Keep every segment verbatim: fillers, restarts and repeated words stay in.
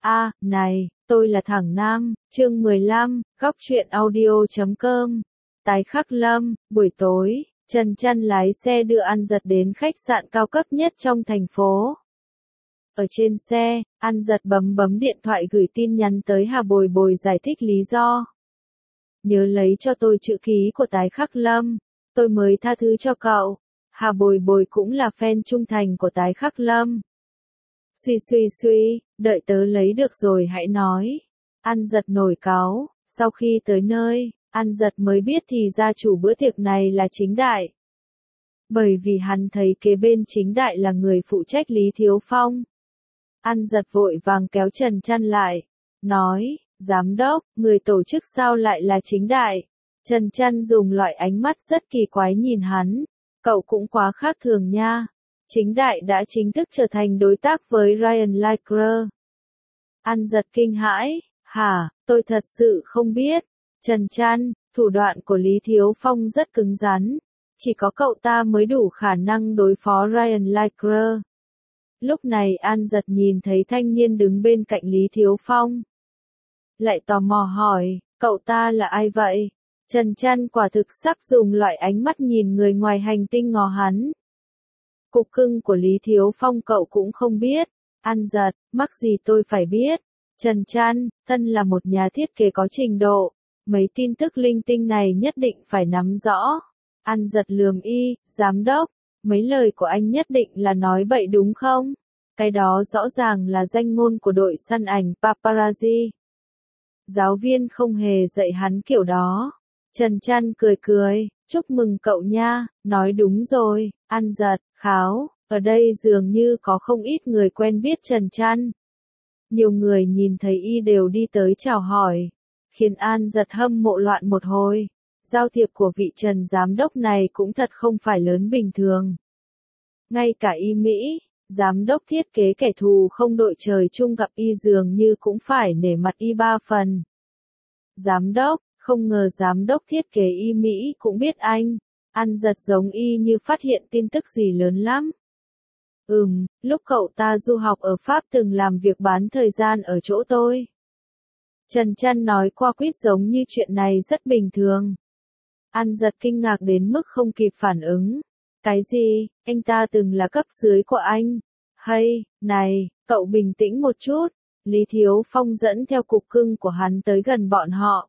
A, này, tôi là Thẳng Nam, chương mười lăm, góc truyện audio chấm com. Tái Khắc Lâm, buổi tối, Trần Chăn lái xe đưa An Giật đến khách sạn cao cấp nhất trong thành phố. Ở trên xe, An Giật bấm bấm điện thoại gửi tin nhắn tới Hà Bồi Bồi giải thích lý do. Nhớ lấy cho tôi chữ ký của Tái Khắc Lâm, tôi mới tha thứ cho cậu. Hà Bồi Bồi cũng là fan trung thành của Tái Khắc Lâm. Suy suy suy, đợi tớ lấy được rồi hãy nói. An Giật nổi cáu, sau khi tới nơi, An Giật mới biết thì gia chủ bữa tiệc này là Chính Đại. Bởi vì hắn thấy kế bên Chính Đại là người phụ trách Lý Thiếu Phong. An Giật vội vàng kéo Trần Chăn lại, nói, giám đốc, người tổ chức sao lại là Chính Đại? Trần Chăn dùng loại ánh mắt rất kỳ quái nhìn hắn, cậu cũng quá khác thường nha. Chính Đại đã chính thức trở thành đối tác với Ryan Laker. An Giật kinh hãi, hả, tôi thật sự không biết. Trần Chăn, thủ đoạn của Lý Thiếu Phong rất cứng rắn, chỉ có cậu ta mới đủ khả năng đối phó Ryan Laker. Lúc này An Giật nhìn thấy thanh niên đứng bên cạnh Lý Thiếu Phong. Lại tò mò hỏi, cậu ta là ai vậy? Trần Chăn quả thực sắp dùng loại ánh mắt nhìn người ngoài hành tinh ngó hắn. Cục cưng của Lý Thiếu Phong cậu cũng không biết. An Giật, mắc gì tôi phải biết. Trần Chăn, thân là một nhà thiết kế có trình độ, mấy tin tức linh tinh này nhất định phải nắm rõ. An Giật lườm y, giám đốc, mấy lời của anh nhất định là nói bậy đúng không? Cái đó rõ ràng là danh ngôn của đội săn ảnh paparazzi. Giáo viên không hề dạy hắn kiểu đó. Trần Chăn cười cười, chúc mừng cậu nha, nói đúng rồi. An Giật, kháo, ở đây dường như có không ít người quen biết Trần Chăn. Nhiều người nhìn thấy y đều đi tới chào hỏi, khiến An Giật hâm mộ loạn một hồi. Giao thiệp của vị Trần giám đốc này cũng thật không phải lớn bình thường. Ngay cả y Mỹ, giám đốc thiết kế kẻ thù không đội trời chung gặp y dường như cũng phải nể mặt y ba phần. Giám đốc, không ngờ giám đốc thiết kế y Mỹ cũng biết anh. An Giật giống y như phát hiện tin tức gì lớn lắm. Ừm, lúc cậu ta du học ở Pháp từng làm việc bán thời gian ở chỗ tôi. Trần Chăn nói qua quýt giống như chuyện này rất bình thường. An Giật kinh ngạc đến mức không kịp phản ứng. Cái gì, anh ta từng là cấp dưới của anh? Hay, này, cậu bình tĩnh một chút. Lý Thiếu Phong dẫn theo cục cưng của hắn tới gần bọn họ.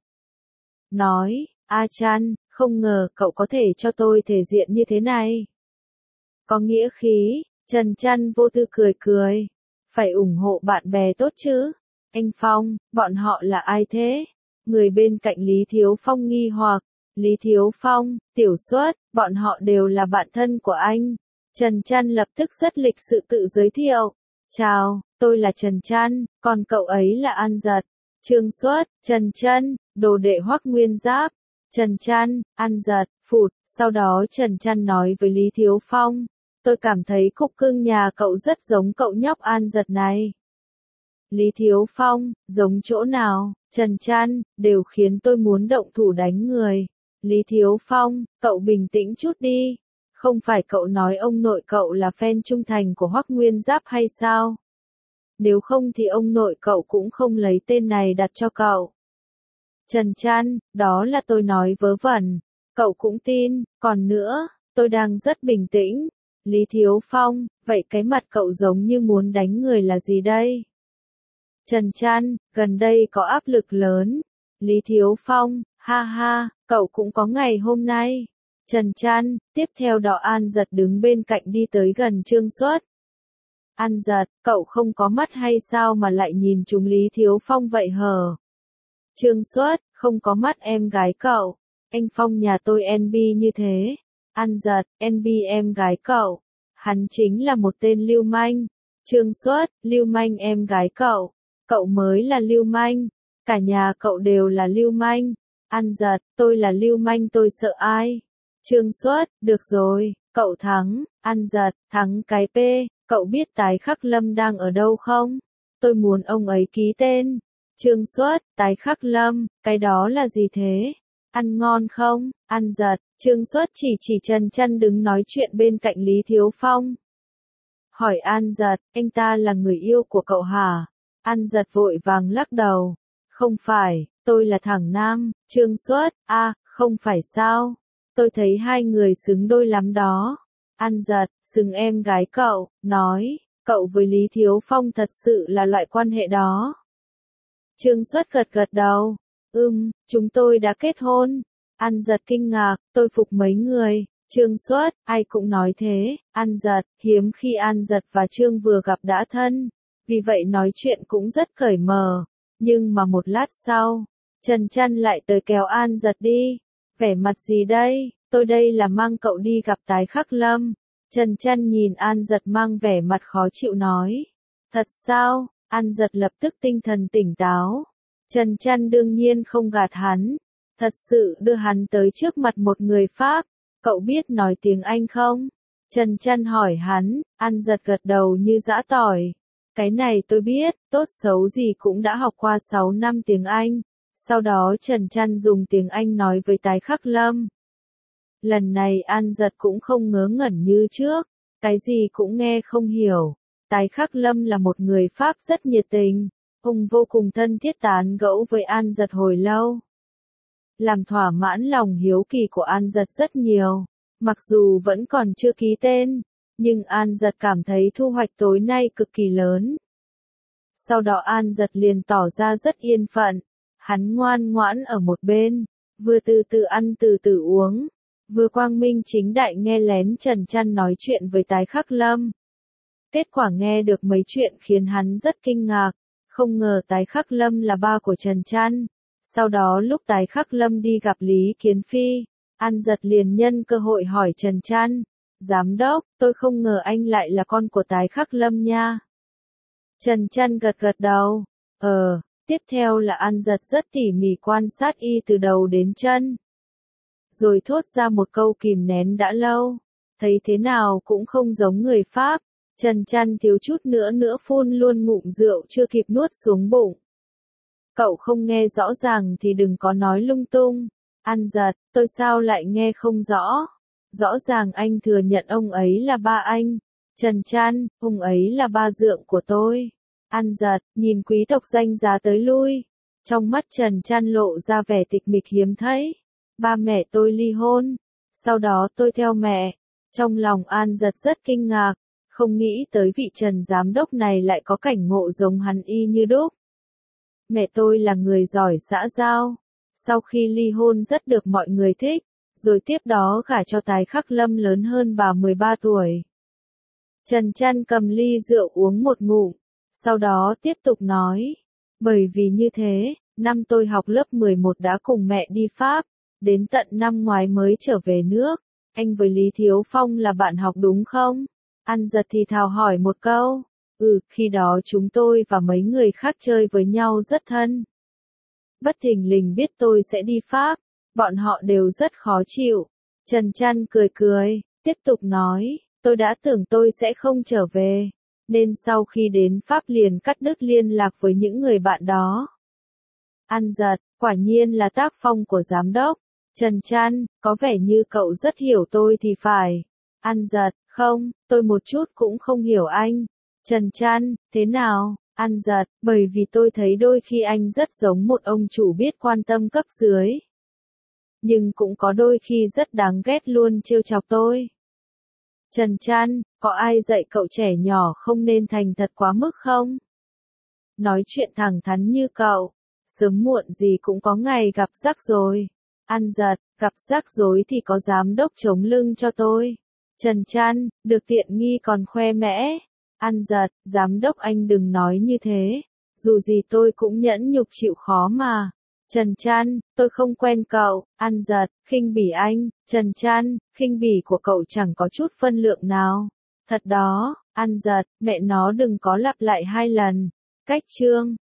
Nói, A Chăn, không ngờ cậu có thể cho tôi thể diện như thế này. Có nghĩa khí, Trần Chăn vô tư cười cười. Phải ủng hộ bạn bè tốt chứ. Anh Phong, bọn họ là ai thế? Người bên cạnh Lý Thiếu Phong nghi hoặc. Lý Thiếu Phong, Tiểu Suất, bọn họ đều là bạn thân của anh. Trần Chăn lập tức rất lịch sự tự giới thiệu. Chào, tôi là Trần Chăn, còn cậu ấy là An Giật. Trương Suất, Trần Chăn, đồ đệ Hoắc Nguyên Giáp. Trần Chăn, An Giật, phụt, sau đó Trần Chăn nói với Lý Thiếu Phong. Tôi cảm thấy cục cưng nhà cậu rất giống cậu nhóc An Giật này. Lý Thiếu Phong, giống chỗ nào? Trần Chăn, đều khiến tôi muốn động thủ đánh người. Lý Thiếu Phong, cậu bình tĩnh chút đi. Không phải cậu nói ông nội cậu là fan trung thành của Hoắc Nguyên Giáp hay sao? Nếu không thì ông nội cậu cũng không lấy tên này đặt cho cậu. Trần Chăn, đó là tôi nói vớ vẩn. Cậu cũng tin, còn nữa, tôi đang rất bình tĩnh. Lý Thiếu Phong, vậy cái mặt cậu giống như muốn đánh người là gì đây? Trần Chăn, gần đây có áp lực lớn. Lý Thiếu Phong, ha ha, cậu cũng có ngày hôm nay. Trần Chăn, tiếp theo đó An Giật đứng bên cạnh đi tới gần Trương Suất. An Giật, cậu không có mắt hay sao mà lại nhìn chúng Lý Thiếu Phong vậy hờ? Trương Suất, không có mắt em gái cậu. Anh Phong nhà tôi en bê như thế. An Giật, en bê em gái cậu. Hắn chính là một tên lưu manh. Trương Suất, lưu manh em gái cậu. Cậu mới là lưu manh. Cả nhà cậu đều là lưu manh. An Giật, tôi là lưu manh tôi sợ ai? Trương Suất, được rồi, cậu thắng. An Giật, thắng cái P, cậu biết Tái Khắc Lâm đang ở đâu không? Tôi muốn ông ấy ký tên. Trương Suất, Tái Khắc Lâm, cái đó là gì thế? Ăn ngon không? An Giật, Trương Suất chỉ chỉ Trần Chăn đứng nói chuyện bên cạnh Lý Thiếu Phong. Hỏi An Giật, anh ta là người yêu của cậu hả? An Giật vội vàng lắc đầu. Không phải, tôi là thằng Nam, Trương Xuất, a à, không phải sao. Tôi thấy hai người xứng đôi lắm đó. An Giật, xứng em gái cậu, nói, cậu với Lý Thiếu Phong thật sự là loại quan hệ đó. Trương Xuất gật gật đầu. Ừm, chúng tôi đã kết hôn. An Giật kinh ngạc, tôi phục mấy người. Trương Xuất, ai cũng nói thế. An Giật, hiếm khi An Giật và Trương vừa gặp đã thân. Vì vậy nói chuyện cũng rất cởi mở. Nhưng mà một lát sau, Trần Trăn lại tới kéo An Giật đi. Vẻ mặt gì đây? Tôi đây là mang cậu đi gặp Tái Khắc Lâm. Trần Trăn nhìn An Giật mang vẻ mặt khó chịu nói. Thật sao? An Giật lập tức tinh thần tỉnh táo. Trần Trăn đương nhiên không gạt hắn. Thật sự đưa hắn tới trước mặt một người Pháp. Cậu biết nói tiếng Anh không? Trần Trăn hỏi hắn. An Giật gật đầu như giã tỏi. Cái này tôi biết, tốt xấu gì cũng đã học qua sáu năm tiếng Anh. Sau đó Trần Trăn dùng tiếng Anh nói với Tái Khắc Lâm. Lần này An Giật cũng không ngớ ngẩn như trước, cái gì cũng nghe không hiểu. Tái Khắc Lâm là một người Pháp rất nhiệt tình, ông vô cùng thân thiết tán gẫu với An Giật hồi lâu. Làm thỏa mãn lòng hiếu kỳ của An Giật rất nhiều, mặc dù vẫn còn chưa ký tên, nhưng An Giật cảm thấy thu hoạch tối nay cực kỳ lớn. Sau đó An Giật liền tỏ ra rất yên phận, hắn ngoan ngoãn ở một bên, vừa từ từ ăn từ từ uống, vừa quang minh chính đại nghe lén Trần Trăn nói chuyện với Tái Khắc Lâm. Kết quả nghe được mấy chuyện khiến hắn rất kinh ngạc, không ngờ Tái Khắc Lâm là ba của Trần Trăn. Sau đó lúc Tái Khắc Lâm đi gặp Lý Kiến Phi, An Giật liền nhân cơ hội hỏi Trần Trăn, Giám đốc, tôi không ngờ anh lại là con của Tái Khắc Lâm nha. Trần Trăn gật gật đầu, ờ, tiếp theo là An Giật rất tỉ mỉ quan sát y từ đầu đến chân. Rồi thốt ra một câu kìm nén đã lâu, thấy thế nào cũng không giống người Pháp. Trần Trăn thiếu chút nữa nữa phun luôn ngụm rượu chưa kịp nuốt xuống bụng. Cậu không nghe rõ ràng thì đừng có nói lung tung. An Giật, tôi sao lại nghe không rõ? Rõ ràng anh thừa nhận ông ấy là ba anh. Trần Trăn, ông ấy là ba dượng của tôi. An Giật, nhìn quý tộc danh giá tới lui. Trong mắt Trần Trăn lộ ra vẻ tịch mịch hiếm thấy. Ba mẹ tôi ly hôn. Sau đó tôi theo mẹ. Trong lòng An Giật rất kinh ngạc. Không nghĩ tới vị Trần giám đốc này lại có cảnh ngộ giống hắn y như đúc. Mẹ tôi là người giỏi xã giao. Sau khi ly hôn rất được mọi người thích. Rồi tiếp đó gả cho Tái Khắc Lâm lớn hơn bà mười ba tuổi. Trần Trăn cầm ly rượu uống một ngụm. Sau đó tiếp tục nói. Bởi vì như thế, năm tôi học lớp mười một đã cùng mẹ đi Pháp. Đến tận năm ngoái mới trở về nước. Anh với Lý Thiếu Phong là bạn học đúng không? An Giật thì thào hỏi một câu. Ừ, khi đó chúng tôi và mấy người khác chơi với nhau rất thân. Bất thình lình biết tôi sẽ đi Pháp. Bọn họ đều rất khó chịu. Trần Trăn cười cười, tiếp tục nói. Tôi đã tưởng tôi sẽ không trở về. Nên sau khi đến Pháp liền cắt đứt liên lạc với những người bạn đó. An Giật, quả nhiên là tác phong của giám đốc. Trần Trăn, có vẻ như cậu rất hiểu tôi thì phải. An Giật, không, tôi một chút cũng không hiểu anh. Trần Trăn, thế nào? An Giật, bởi vì tôi thấy đôi khi anh rất giống một ông chủ biết quan tâm cấp dưới. Nhưng cũng có đôi khi rất đáng ghét luôn trêu chọc tôi. Trần Trăn, có ai dạy cậu trẻ nhỏ không nên thành thật quá mức không? Nói chuyện thẳng thắn như cậu, sớm muộn gì cũng có ngày gặp rắc rối. An Giật, gặp rắc rối thì có giám đốc chống lưng cho tôi. Trần Trăn, được tiện nghi còn khoe mẽ. An Giật, giám đốc anh đừng nói như thế. Dù gì tôi cũng nhẫn nhục chịu khó mà. Trần Trăn, tôi không quen cậu. An Giật, khinh bỉ anh. Trần Trăn, khinh bỉ của cậu chẳng có chút phân lượng nào. Thật đó. An Giật, mẹ nó đừng có lặp lại hai lần. Cách chương.